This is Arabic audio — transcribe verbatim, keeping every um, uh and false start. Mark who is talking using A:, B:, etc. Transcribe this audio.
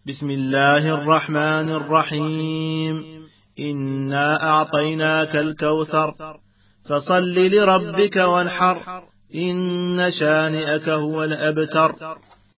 A: بسم الله الرحمن الرحيم. إنا أعطيناك الكوثر فصل لربك وانحر إن شانئك هو الأبتر.